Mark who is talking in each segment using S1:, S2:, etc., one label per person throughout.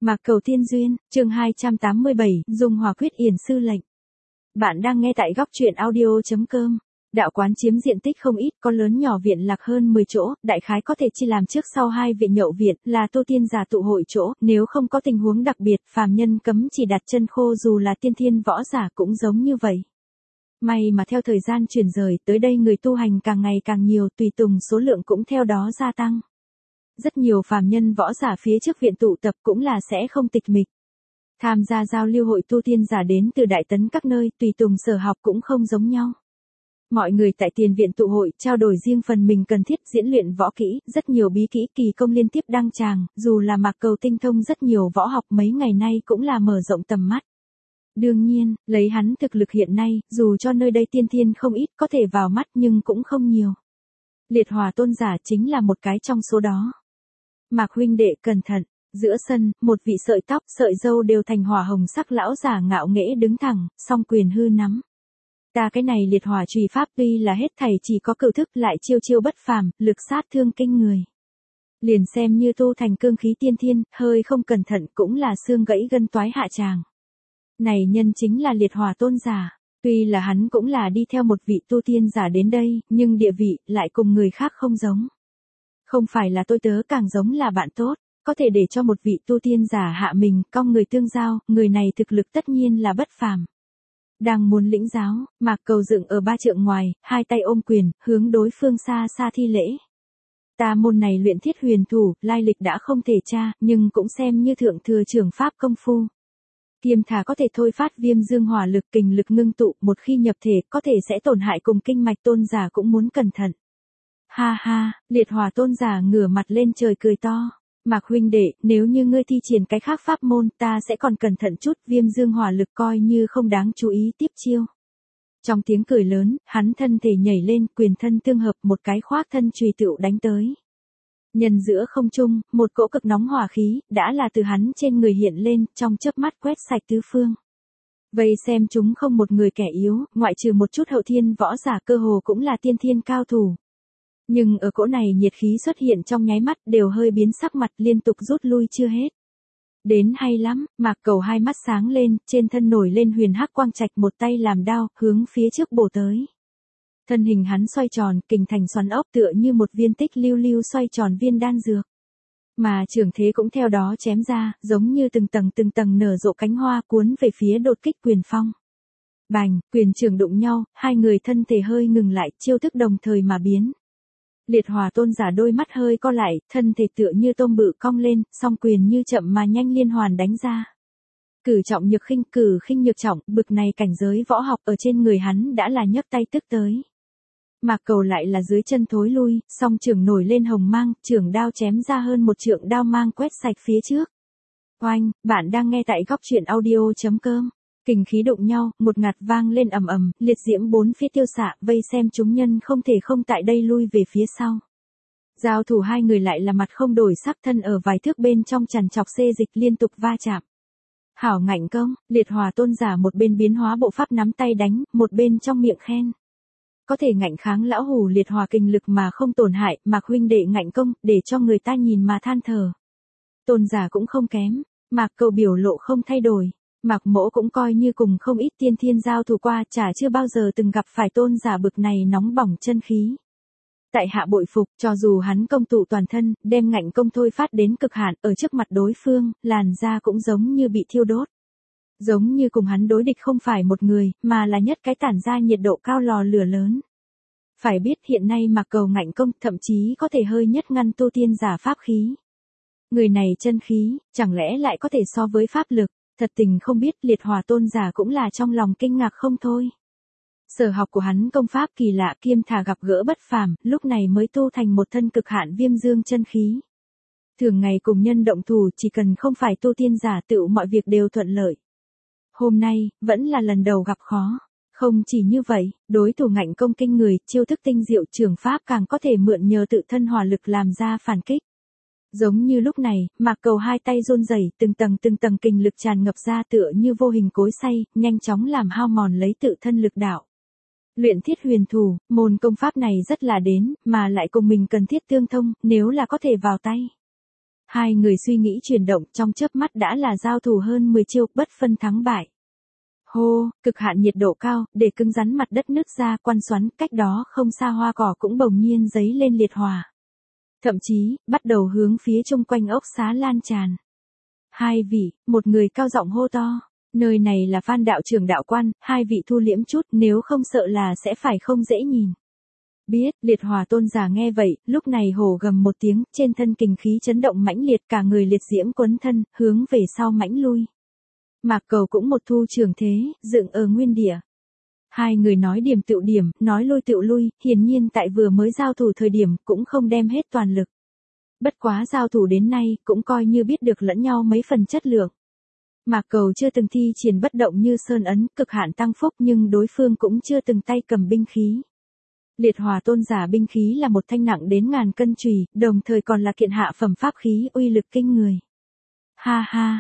S1: Mạc Cầu Tiên Duyên, chương 287, Dung Hòa Quyết Yển Sư Lệnh. Bạn đang nghe tại góc truyện audio.com. Đạo quán chiếm diện tích không ít, có lớn nhỏ viện lạc hơn 10 chỗ, đại khái có thể chia làm trước sau hai viện nhậu viện, là tu tiên giả tụ hội chỗ, nếu không có tình huống đặc biệt, phàm nhân cấm chỉ đặt chân khô dù là tiên thiên võ giả cũng giống như vậy. May mà theo thời gian chuyển rời, tới đây người tu hành càng ngày càng nhiều, tùy tùng số lượng cũng theo đó gia tăng. Rất nhiều phàm nhân võ giả phía trước viện tụ tập cũng là sẽ không tịch mịch. Tham gia giao lưu hội tu tiên giả đến từ đại tấn các nơi, tùy tùng sở học cũng không giống nhau. Mọi người tại tiền viện tụ hội trao đổi riêng phần mình cần thiết diễn luyện võ kỹ, rất nhiều bí kỹ kỳ công liên tiếp đăng tràng, dù là Mạc Cầu tinh thông rất nhiều võ học mấy ngày nay cũng là mở rộng tầm mắt. Đương nhiên, lấy hắn thực lực hiện nay, dù cho nơi đây tiên thiên không ít có thể vào mắt nhưng cũng không nhiều. Liệt Hòa tôn giả chính là một cái trong số đó. Mạc huynh đệ cẩn thận, giữa sân, một vị sợi tóc, sợi râu đều thành hỏa hồng sắc lão giả ngạo nghễ đứng thẳng, song quyền hư nắm. Ta cái này liệt hỏa trùy pháp tuy là hết thảy chỉ có cửu thức lại chiêu chiêu bất phàm, lực sát thương kinh người. Liền xem như tu thành cương khí tiên thiên, hơi không cẩn thận cũng là xương gãy gân toái hạ tràng. Này nhân chính là liệt hỏa tôn giả, tuy là hắn cũng là đi theo một vị tu tiên giả đến đây, nhưng địa vị lại cùng người khác không giống. Không phải là tôi tớ càng giống là bạn tốt, có thể để cho một vị tu tiên giả hạ mình cong người tương giao, người này thực lực tất nhiên là bất phàm. Đang muốn lĩnh giáo, Mạc Cầu dựng ở 3 trượng ngoài, hai tay ôm quyền, hướng đối phương xa xa thi lễ. Ta môn này luyện thiết huyền thủ, lai lịch đã không thể tra, nhưng cũng xem như thượng thừa trưởng pháp công phu. Kiêm thà có thể thôi phát viêm dương hỏa lực kình lực ngưng tụ, một khi nhập thể có thể sẽ tổn hại cùng kinh mạch tôn giả cũng muốn cẩn thận. Ha ha, liệt hỏa tôn giả ngửa mặt lên trời cười to. Mạc huynh đệ, nếu như ngươi thi triển cái khác pháp môn, ta sẽ còn cẩn thận chút, viêm dương hỏa lực coi như không đáng chú ý tiếp chiêu. Trong tiếng cười lớn, hắn thân thể nhảy lên, quyền thân tương hợp, một cái khoác thân chùy tựu đánh tới. Nhân giữa không trung, một cỗ cực nóng hỏa khí, đã là từ hắn trên người hiện lên, trong chớp mắt quét sạch tứ phương. Vậy xem chúng không một người kẻ yếu, ngoại trừ một chút hậu thiên võ giả cơ hồ cũng là tiên thiên cao thủ. Nhưng ở cỗ này nhiệt khí xuất hiện trong nháy mắt đều hơi biến sắc mặt liên tục rút lui chưa hết. Đến hay lắm, Mạc Cầu hai mắt sáng lên, trên thân nổi lên huyền hắc quang trạch một tay làm đao, hướng phía trước bổ tới. Thân hình hắn xoay tròn, kình thành xoắn ốc tựa như một viên tích lưu lưu xoay tròn viên đan dược. Mà trường thế cũng theo đó chém ra, giống như từng tầng nở rộ cánh hoa cuốn về phía đột kích quyền phong. Bành, quyền trường đụng nhau, hai người thân thể hơi ngừng lại, chiêu thức đồng thời mà biến. Liệt Hòa tôn giả đôi mắt hơi co lại, thân thể tựa như tôm bự cong lên, song quyền như chậm mà nhanh liên hoàn đánh ra. Cử trọng nhược khinh, cử khinh nhược trọng, bực này cảnh giới võ học ở trên người hắn đã là nhấc tay tức tới. Mạc Cầu lại là dưới chân thối lui, song trường nổi lên hồng mang, trường đao chém ra hơn một trượng đao mang quét sạch phía trước. Oanh, bạn đang nghe tại góc truyện audio.com. Kình khí đụng nhau, một ngạt vang lên ầm ầm, liệt diễm bốn phía tiêu xạ, vây xem chúng nhân không thể không tại đây lui về phía sau. Giao thủ hai người lại là mặt không đổi sắc, thân ở vài thước bên trong trằn trọc xê dịch liên tục va chạm. Hảo ngạnh công, liệt hòa tôn giả một bên biến hóa bộ pháp nắm tay đánh, một bên trong miệng khen. Có thể ngạnh kháng lão hủ liệt hòa kinh lực mà không tổn hại, Mạc huynh đệ ngạnh công, để cho người ta nhìn mà than thở. Tôn giả cũng không kém, Mạc Cầu biểu lộ không thay đổi. Mạc Mỗ cũng coi như cùng không ít tiên thiên giao thủ qua, chả chưa bao giờ từng gặp phải tôn giả bực này nóng bỏng chân khí. Tại hạ bội phục, cho dù hắn công tụ toàn thân, đem ngạnh công thôi phát đến cực hạn, ở trước mặt đối phương, làn da cũng giống như bị thiêu đốt. Giống như cùng hắn đối địch không phải một người, mà là nhất cái tản ra nhiệt độ cao lò lửa lớn. Phải biết hiện nay Mạc Cầu ngạnh công thậm chí có thể hơi nhất ngăn tu tiên giả pháp khí. Người này chân khí, chẳng lẽ lại có thể so với pháp lực? Thật tình không biết liệt hòa tôn giả cũng là trong lòng kinh ngạc không thôi. Sở học của hắn công pháp kỳ lạ kiêm thà gặp gỡ bất phàm, lúc này mới tu thành một thân cực hạn viêm dương chân khí. Thường ngày cùng nhân động thủ chỉ cần không phải tu tiên giả tựu mọi việc đều thuận lợi. Hôm nay, vẫn là lần đầu gặp khó. Không chỉ như vậy, đối thủ ngạnh công kinh người, chiêu thức tinh diệu trường pháp càng có thể mượn nhờ tự thân hỏa lực làm ra phản kích. Giống như lúc này, Mạc Cầu hai tay run rẩy, từng tầng kình lực tràn ngập ra tựa như vô hình cối xay, nhanh chóng làm hao mòn lấy tự thân lực đạo. Luyện thiết huyền thủ, môn công pháp này rất là đến, mà lại cùng mình cần thiết tương thông, nếu là có thể vào tay. Hai người suy nghĩ chuyển động, trong chớp mắt đã là giao thủ hơn 10 chiêu, bất phân thắng bại. Hô, cực hạn nhiệt độ cao, để cứng rắn mặt đất nứt ra, quăn xoắn, cách đó không xa hoa cỏ cũng bỗng nhiên giấy lên liệt hỏa. Thậm chí, bắt đầu hướng phía chung quanh ốc xá lan tràn. Hai vị, một người cao giọng hô to. Nơi này là Phan đạo trưởng đạo quan, hai vị thu liễm chút, nếu không sợ là sẽ phải không dễ nhìn. Biết, liệt hỏa tôn giả nghe vậy, lúc này hổ gầm một tiếng, trên thân kình khí chấn động mãnh liệt, cả người liệt diễm quấn thân, hướng về sau mãnh lui. Mạc Cầu cũng một thu trường thế, dựng ở nguyên địa. Hai người nói điểm tựu điểm, nói lui tựu lui, hiển nhiên tại vừa mới giao thủ thời điểm cũng không đem hết toàn lực. Bất quá giao thủ đến nay cũng coi như biết được lẫn nhau mấy phần chất lượng. Mạc Cầu chưa từng thi triển bất động như sơn ấn, cực hạn tăng phúc nhưng đối phương cũng chưa từng tay cầm binh khí. Liệt hỏa tôn giả binh khí là một thanh nặng đến ngàn cân chùy, đồng thời còn là kiện hạ phẩm pháp khí uy lực kinh người. Ha ha,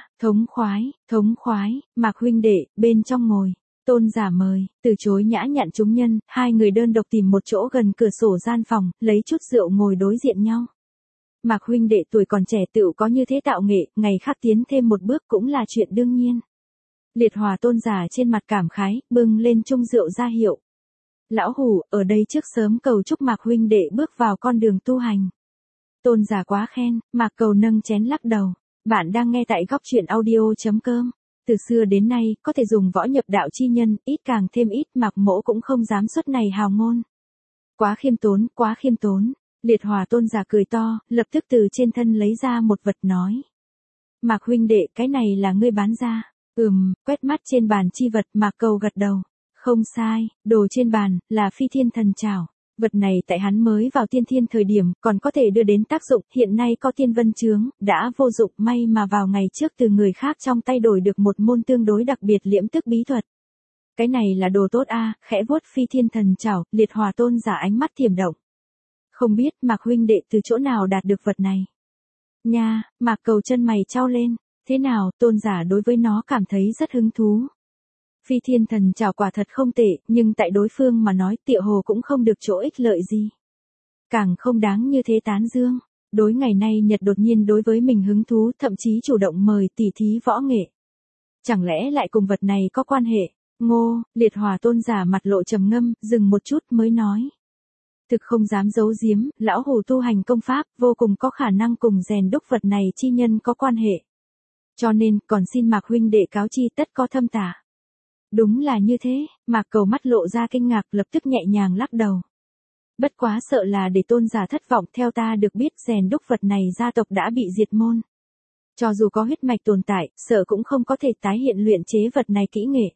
S1: thống khoái, Mạc huynh đệ, bên trong ngồi. Tôn giả mời, từ chối nhã nhặn chúng nhân, hai người đơn độc tìm một chỗ gần cửa sổ gian phòng, lấy chút rượu ngồi đối diện nhau. Mạc huynh đệ tuổi còn trẻ tựu có như thế tạo nghệ, ngày khác tiến thêm một bước cũng là chuyện đương nhiên. Liệt hỏa tôn giả trên mặt cảm khái, bưng lên chung rượu ra hiệu. Lão hủ, ở đây trước sớm cầu chúc Mạc huynh đệ bước vào con đường tu hành. Tôn giả quá khen, Mạc Cầu nâng chén lắc đầu. Bạn đang nghe tại góc truyện audio.com. Từ xưa đến nay, có thể dùng võ nhập đạo chi nhân, ít càng thêm ít, Mạc Mỗ cũng không dám suất này hào ngôn. Quá khiêm tốn. Liệt hỏa tôn giả cười to, lập tức từ trên thân lấy ra một vật nói. Mạc huynh đệ, cái này là ngươi bán ra. Quét mắt trên bàn chi vật, Mạc Cầu gật đầu. Không sai, đồ trên bàn, là phi thiên thần trảo. Vật này tại hắn mới vào tiên thiên thời điểm, còn có thể đưa đến tác dụng, hiện nay có tiên vân chướng, đã vô dụng, may mà vào ngày trước từ người khác trong tay đổi được một môn tương đối đặc biệt liễm tức bí thuật. Cái này là đồ tốt a, khẽ vuốt phi thiên thần trảo, liệt hỏa tôn giả ánh mắt thiểm động. Không biết Mạc huynh đệ từ chỗ nào đạt được vật này. Nha, Mạc Cầu chân mày chau lên, thế nào, tôn giả đối với nó cảm thấy rất hứng thú. Phi thiên thần trảo quả thật không tệ, nhưng tại đối phương mà nói tựa hồ cũng không được chỗ ích lợi gì. Càng không đáng như thế tán dương. Đối ngày nay Nhật đột nhiên đối với mình hứng thú, thậm chí chủ động mời tỉ thí võ nghệ. Chẳng lẽ lại cùng vật này có quan hệ? Ngô, liệt hỏa tôn giả mặt lộ trầm ngâm, dừng một chút mới nói. Thực không dám giấu giếm, lão hủ tu hành công pháp, vô cùng có khả năng cùng rèn đúc vật này chi nhân có quan hệ. Cho nên, còn xin Mạc huynh đệ cáo chi tất có thâm tả. Đúng là như thế, Mạc Cầu mắt lộ ra kinh ngạc, lập tức nhẹ nhàng lắc đầu. Bất quá sợ là để tôn giả thất vọng, theo ta được biết rèn đúc vật này gia tộc đã bị diệt môn. Cho dù có huyết mạch tồn tại, sợ cũng không có thể tái hiện luyện chế vật này kỹ nghệ.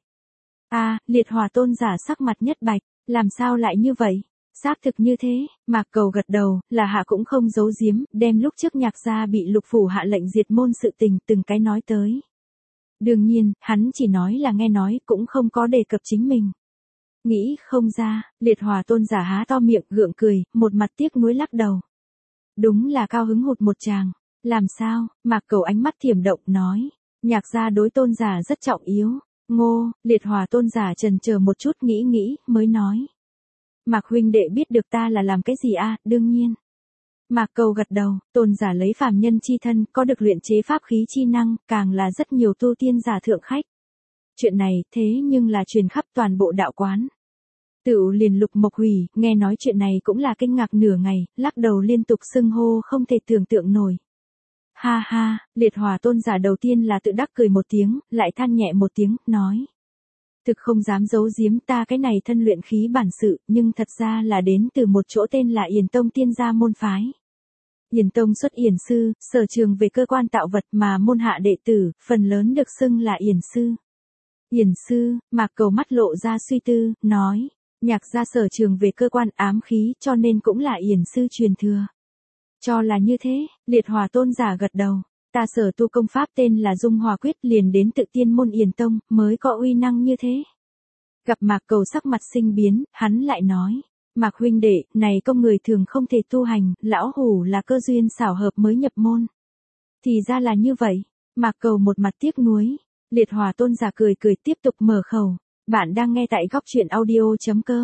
S1: Liệt hỏa tôn giả sắc mặt nhất bạch, làm sao lại như vậy? Xác thực như thế, Mạc Cầu gật đầu, là hạ cũng không giấu giếm, đem lúc trước Nhạc gia bị Lục phủ hạ lệnh diệt môn sự tình từng cái nói tới. Đương nhiên, hắn chỉ nói là nghe nói, cũng không có đề cập chính mình. Nghĩ không ra, liệt hỏa tôn giả há to miệng gượng cười, một mặt tiếc nuối lắc đầu. Đúng là cao hứng hụt một tràng. Làm sao, Mạc Cầu ánh mắt thiểm động nói. Nhạc gia đối tôn giả rất trọng yếu. Ngô, liệt hỏa tôn giả chần chờ một chút nghĩ, mới nói. Mạc huynh đệ biết được ta là làm cái gì đương nhiên. Mạc Cầu gật đầu, tôn giả lấy phàm nhân chi thân, có được luyện chế pháp khí chi năng, càng là rất nhiều tu tiên giả thượng khách. Chuyện này, thế nhưng là truyền khắp toàn bộ đạo quán. Tựu liền Lục Mộc Hủy, nghe nói chuyện này cũng là kinh ngạc nửa ngày, lắc đầu liên tục xưng hô không thể tưởng tượng nổi. Ha ha, liệt hỏa tôn giả đầu tiên là tự đắc cười một tiếng, lại than nhẹ một tiếng, nói. Thực không dám giấu giếm ta cái này thân luyện khí bản sự, nhưng thật ra là đến từ một chỗ tên là Yển Tông tiên gia môn phái. Yển Tông xuất yển sư, sở trường về cơ quan tạo vật mà môn hạ đệ tử, phần lớn được xưng là yển sư. Yển sư, Mạc Cầu mắt lộ ra suy tư, nói, Nhạc gia sở trường về cơ quan ám khí cho nên cũng là yển sư truyền thừa. Cho là như thế, liệt hỏa tôn giả gật đầu. Ta sở tu công pháp tên là Dung Hòa Quyết liền đến tự tiên môn Yển Tông mới có uy năng như thế. Gặp Mạc Cầu sắc mặt sinh biến, hắn lại nói. Mạc huynh đệ, này công người thường không thể tu hành, lão hủ là cơ duyên xảo hợp mới nhập môn. Thì ra là như vậy. Mạc Cầu một mặt tiếc nuối. Liệt hỏa tôn giả cười tiếp tục mở khẩu. Bạn đang nghe tại góc truyện audio.com.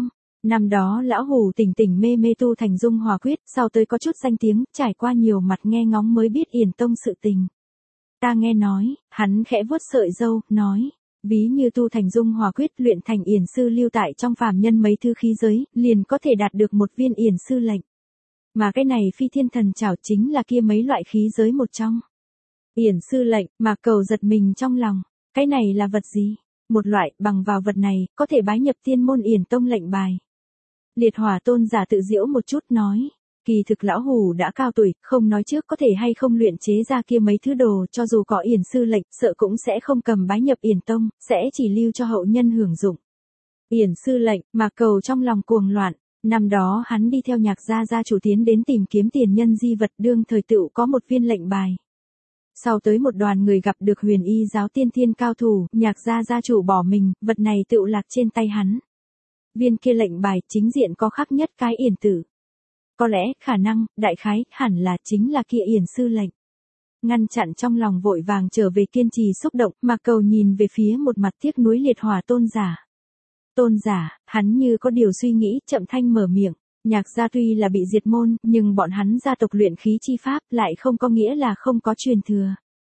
S1: Năm đó lão Hủ tỉnh tỉnh mê mê tu thành Dung Hòa Quyết, sau tới có chút danh tiếng, trải qua nhiều mặt nghe ngóng mới biết Yển Tông sự tình. Ta nghe nói, hắn khẽ vuốt sợi râu, nói, ví như tu thành Dung Hòa Quyết luyện thành Yển sư lưu tại trong phàm nhân mấy thứ khí giới, liền có thể đạt được một viên Yển sư lệnh. Mà cái này phi thiên thần trảo chính là kia mấy loại khí giới một trong. Yển sư lệnh, Mạc Cầu giật mình trong lòng, cái này là vật gì? Một loại, bằng vào vật này, có thể bái nhập tiên môn Yển Tông lệnh bài. Liệt Hỏa tôn giả tự giễu một chút nói, kỳ thực lão Hủ đã cao tuổi, không nói trước có thể hay không luyện chế ra kia mấy thứ đồ, cho dù có Yển sư lệnh, sợ cũng sẽ không cầm bái nhập Yển Tông, sẽ chỉ lưu cho hậu nhân hưởng dụng. Yển sư lệnh, Mạc Cầu trong lòng cuồng loạn, năm đó hắn đi theo Nhạc gia gia chủ tiến đến tìm kiếm tiền nhân di vật, đương thời tựu có một viên lệnh bài. Sau tới một đoàn người gặp được Huyền Y giáo tiên thiên cao thủ, Nhạc gia gia chủ bỏ mình, vật này tựu lạc trên tay hắn. Viên kia lệnh bài chính diện có khắc nhất cái yển tử. Có lẽ, khả năng, đại khái, hẳn là chính là kia yển sư lệnh. Ngăn chặn trong lòng vội vàng trở về kiên trì xúc động, Mạc Cầu nhìn về phía một mặt tiếc nuối Liệt Hỏa tôn giả. Tôn giả, hắn như có điều suy nghĩ, chậm thanh mở miệng. Nhạc gia tuy là bị diệt môn, nhưng bọn hắn gia tộc luyện khí chi pháp lại không có nghĩa là không có truyền thừa.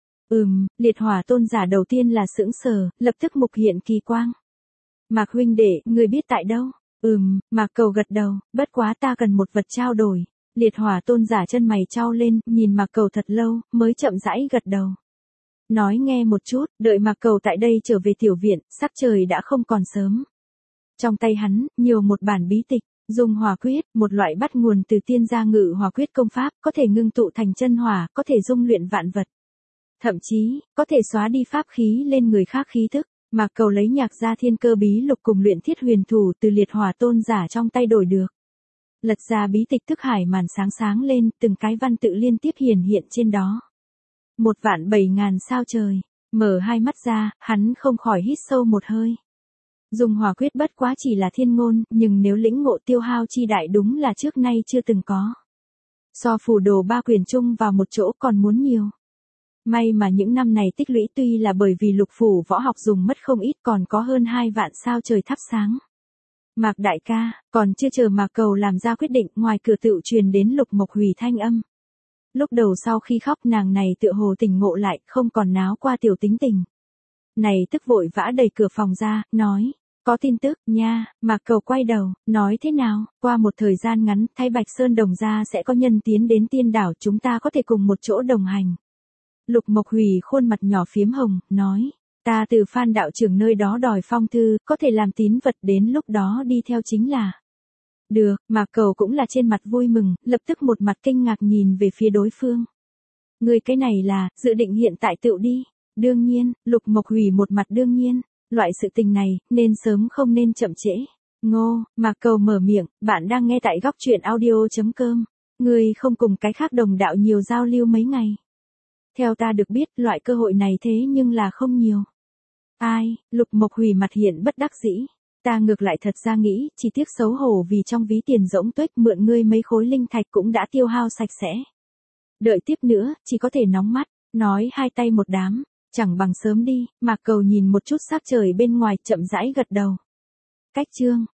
S1: Liệt Hỏa tôn giả đầu tiên là sững sờ, lập tức mục hiện kỳ quang. Mạc huynh đệ, người biết tại đâu? Mạc Cầu gật đầu, bất quá ta cần một vật trao đổi. Liệt Hỏa tôn giả chân mày trao lên, nhìn Mạc Cầu thật lâu, mới chậm rãi gật đầu. Nói nghe một chút, đợi Mạc Cầu tại đây trở về tiểu viện, sắc trời đã không còn sớm. Trong tay hắn, nhiều một bản bí tịch, Dung Hòa Quyết, một loại bắt nguồn từ tiên gia ngự hòa quyết công pháp, có thể ngưng tụ thành chân hỏa, có thể dung luyện vạn vật. Thậm chí, có thể xóa đi pháp khí lên người khác khí thức. Mạc Cầu lấy Nhạc gia thiên cơ bí lục cùng luyện thiết huyền thủ từ Liệt Hỏa tôn giả trong tay đổi được. Lật ra bí tịch thức hải màn sáng sáng lên, từng cái văn tự liên tiếp hiển hiện trên đó. 1.700.000 sao trời, mở hai mắt ra, hắn không khỏi hít sâu một hơi. Dung Hòa Quyết bất quá chỉ là thiên ngôn, nhưng nếu lĩnh ngộ tiêu hao chi đại đúng là trước nay chưa từng có. So phù đồ ba quyền chung vào một chỗ còn muốn nhiều. May mà những năm này tích lũy tuy là bởi vì lục phủ võ học dùng mất không ít, còn có hơn 2 vạn sao trời thắp sáng. Mạc đại ca, còn chưa chờ Mạc Cầu làm ra quyết định, ngoài cửa tựu truyền đến Lục Mộc Hủy thanh âm. Lúc đầu sau khi khóc nàng này tựa hồ tỉnh ngộ lại, không còn náo qua tiểu tính tình. Này tức vội vã đẩy cửa phòng ra, nói, có tin tức, nha. Mạc Cầu quay đầu, nói thế nào, qua một thời gian ngắn, Thái Bạch Sơn đồng gia sẽ có nhân tiến đến tiên đảo, chúng ta có thể cùng một chỗ đồng hành. Lục Mộc Hủy khuôn mặt nhỏ phiếm hồng, nói, ta từ Phan đạo trưởng nơi đó đòi phong thư, có thể làm tín vật, đến lúc đó đi theo chính là. Được, Mạc Cầu cũng là trên mặt vui mừng, lập tức một mặt kinh ngạc nhìn về phía đối phương. Người cái này là, dự định hiện tại tựu đi. Đương nhiên, Lục Mộc Hủy một mặt đương nhiên, loại sự tình này, nên sớm không nên chậm trễ. Ngô, Mạc Cầu mở miệng, bạn đang nghe tại góc truyện audio.com. Người không cùng cái khác đồng đạo nhiều giao lưu mấy ngày. Theo ta được biết, loại cơ hội này thế nhưng là không nhiều. Ai, Lục Mộc Hủy mặt hiện bất đắc dĩ. Ta ngược lại thật ra nghĩ, chỉ tiếc xấu hổ vì trong ví tiền rỗng tuếch mượn ngươi mấy khối linh thạch cũng đã tiêu hao sạch sẽ. Đợi tiếp nữa, chỉ có thể nóng mắt, nói hai tay một đám, chẳng bằng sớm đi. Mạc Cầu nhìn một chút sắc trời bên ngoài, chậm rãi gật đầu. Cách chương